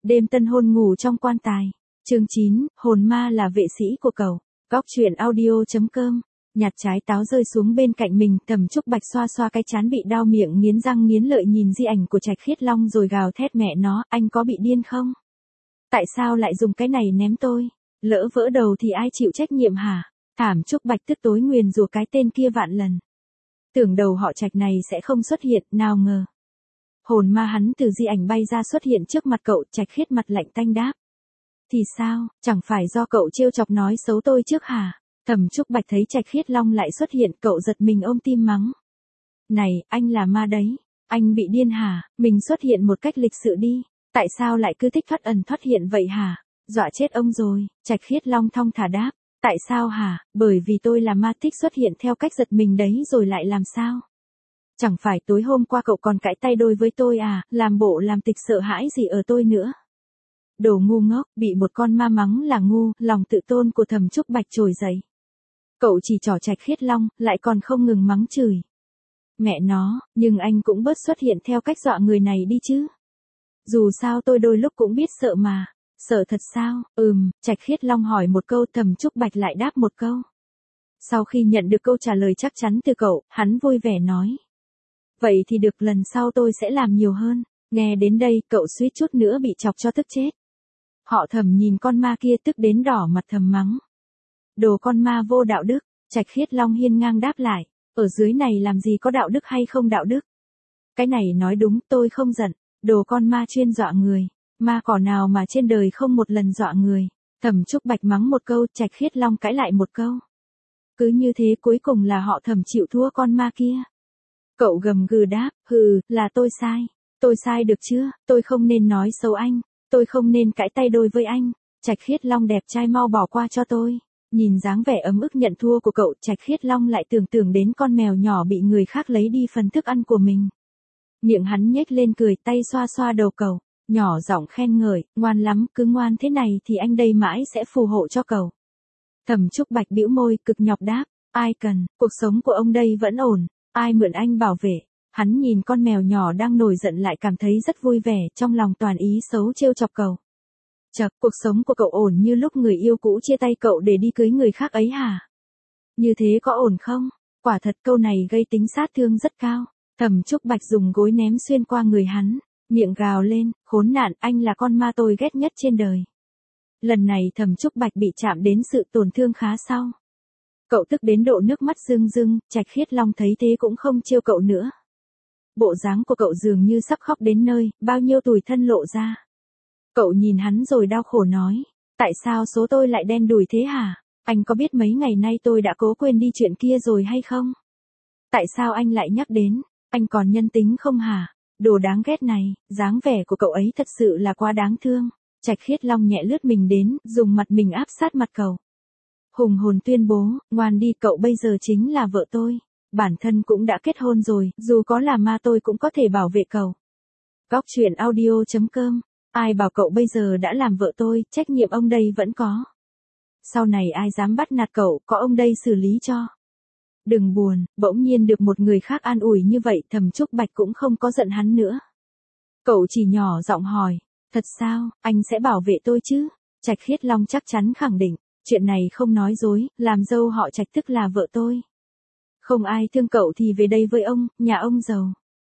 Đêm tân hôn ngủ trong quan tài. Chương 9, hồn ma là vệ sĩ của cậu. Góc truyện audio.com. Nhặt trái táo rơi xuống bên cạnh mình, Thẩm Trúc Bạch xoa xoa cái trán bị đau miệng nghiến răng nghiến lợi nhìn di ảnh của Trạch Khiết Long rồi gào thét mẹ nó, anh có bị điên không? Tại sao lại dùng cái này ném tôi? Lỡ vỡ đầu thì ai chịu trách nhiệm hả? Thẩm Trúc Bạch tức tối nguyền rủa cái tên kia vạn lần. Tưởng đầu họ Trạch này sẽ không xuất hiện, nào ngờ. Hồn ma hắn từ di ảnh bay ra xuất hiện trước mặt cậu. Trạch Khiết mặt lạnh tanh đáp. Thì sao, chẳng phải do cậu trêu chọc nói xấu tôi trước hả? Thẩm Trúc Bạch thấy Trạch Khiết Long lại xuất hiện, cậu giật mình ôm tim mắng. Này, anh là ma đấy. Anh bị điên hả? Mình xuất hiện một cách lịch sự đi. Tại sao lại cứ thích thoát ẩn thoát hiện vậy hả? Dọa chết ông rồi. Trạch Khiết Long thong thả đáp. Tại sao hả? Bởi vì tôi là ma thích xuất hiện theo cách giật mình đấy rồi lại làm sao? Chẳng phải tối hôm qua cậu còn cãi tay đôi với tôi à, làm bộ làm tịch sợ hãi gì ở tôi nữa. Đồ ngu ngốc, bị một con ma mắng là ngu, lòng tự tôn của Thẩm Trúc Bạch trồi dậy. Cậu chỉ trỏ Trạch Khiết Long, lại còn không ngừng mắng chửi. Mẹ nó, nhưng anh cũng bớt xuất hiện theo cách dọa người này đi chứ. Dù sao tôi đôi lúc cũng biết sợ mà. Sợ thật sao? Trạch Khiết Long hỏi một câu, Thẩm Trúc Bạch lại đáp một câu. Sau khi nhận được câu trả lời chắc chắn từ cậu, hắn vui vẻ nói. Vậy thì được, lần sau tôi sẽ làm nhiều hơn. Nghe đến đây, cậu suýt chút nữa bị chọc cho tức chết. Họ Thẩm nhìn con ma kia tức đến đỏ mặt thầm mắng. Đồ con ma vô đạo đức. Trạch Khiết Long hiên ngang đáp lại. Ở dưới này làm gì có đạo đức hay không đạo đức? Cái này nói đúng, tôi không giận. Đồ con ma chuyên dọa người. Ma cỏ nào mà trên đời không một lần dọa người. Thẩm Trúc Bạch mắng một câu, Trạch Khiết Long cãi lại một câu. Cứ như thế cuối cùng là họ Thẩm chịu thua con ma kia. Cậu gầm gừ đáp, là tôi sai. Tôi sai được chưa? Tôi không nên nói xấu anh. Tôi không nên cãi tay đôi với anh. Trạch Khiết Long đẹp trai mau bỏ qua cho tôi. Nhìn dáng vẻ ấm ức nhận thua của cậu, Trạch Khiết Long lại tưởng tượng đến con mèo nhỏ bị người khác lấy đi phần thức ăn của mình. Miệng hắn nhếch lên cười, tay xoa xoa đầu cậu, nhỏ giọng khen ngợi, ngoan lắm, cứ ngoan thế này thì anh đây mãi sẽ phù hộ cho cậu. Thẩm Trúc Bạch bĩu môi, cực nhọc đáp, ai cần, cuộc sống của ông đây vẫn ổn, ai mượn anh bảo vệ. Hắn nhìn con mèo nhỏ đang nổi giận lại cảm thấy rất vui vẻ, trong lòng toàn ý xấu trêu chọc cậu. Chậc, cuộc sống của cậu ổn như lúc người yêu cũ chia tay cậu để đi cưới người khác ấy hả? Như thế có ổn không? Quả thật câu này gây tính sát thương rất cao. Thẩm Trúc Bạch dùng gối ném xuyên qua người hắn, miệng gào lên, khốn nạn, anh là con ma tôi ghét nhất trên đời. Lần này Thẩm Trúc Bạch bị chạm đến sự tổn thương khá sau. Cậu tức đến độ nước mắt rưng rưng, Trạch Khiết Long thấy thế cũng không trêu cậu nữa. Bộ dáng của cậu dường như sắp khóc đến nơi, bao nhiêu tủi thân lộ ra. Cậu nhìn hắn rồi đau khổ nói, tại sao số tôi lại đen đủi thế hả? Anh có biết mấy ngày nay tôi đã cố quên đi chuyện kia rồi hay không? Tại sao anh lại nhắc đến, anh còn nhân tính không hả? Đồ đáng ghét này, dáng vẻ của cậu ấy thật sự là quá đáng thương. Trạch Khiết Long nhẹ lướt mình đến, dùng mặt mình áp sát mặt cậu. Hùng hồn tuyên bố, ngoan đi, cậu bây giờ chính là vợ tôi. Bản thân cũng đã kết hôn rồi, dù có là ma tôi cũng có thể bảo vệ cậu. Góc truyện audio.com. Ai bảo cậu bây giờ đã làm vợ tôi, trách nhiệm ông đây vẫn có. Sau này ai dám bắt nạt cậu, có ông đây xử lý cho. Đừng buồn, bỗng nhiên được một người khác an ủi như vậy, Thẩm Trúc Bạch cũng không có giận hắn nữa. Cậu chỉ nhỏ giọng hỏi, thật sao, anh sẽ bảo vệ tôi chứ? Trạch Khiết Long chắc chắn khẳng định, chuyện này không nói dối, làm dâu họ Trạch tức là vợ tôi. Không ai thương cậu thì về đây với ông, nhà ông giàu.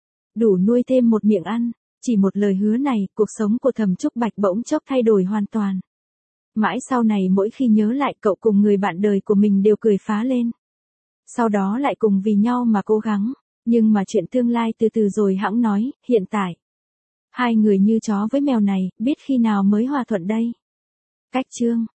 Đủ nuôi thêm một miệng ăn. Chỉ một lời hứa này, cuộc sống của Thẩm Trúc Bạch bỗng chốc thay đổi hoàn toàn. Mãi sau này mỗi khi nhớ lại cậu cùng người bạn đời của mình đều cười phá lên. Sau đó lại cùng vì nhau mà cố gắng. Nhưng mà chuyện tương lai từ từ rồi hẵng nói, hiện tại. Hai người như chó với mèo này, biết khi nào mới hòa thuận đây. Cách chương.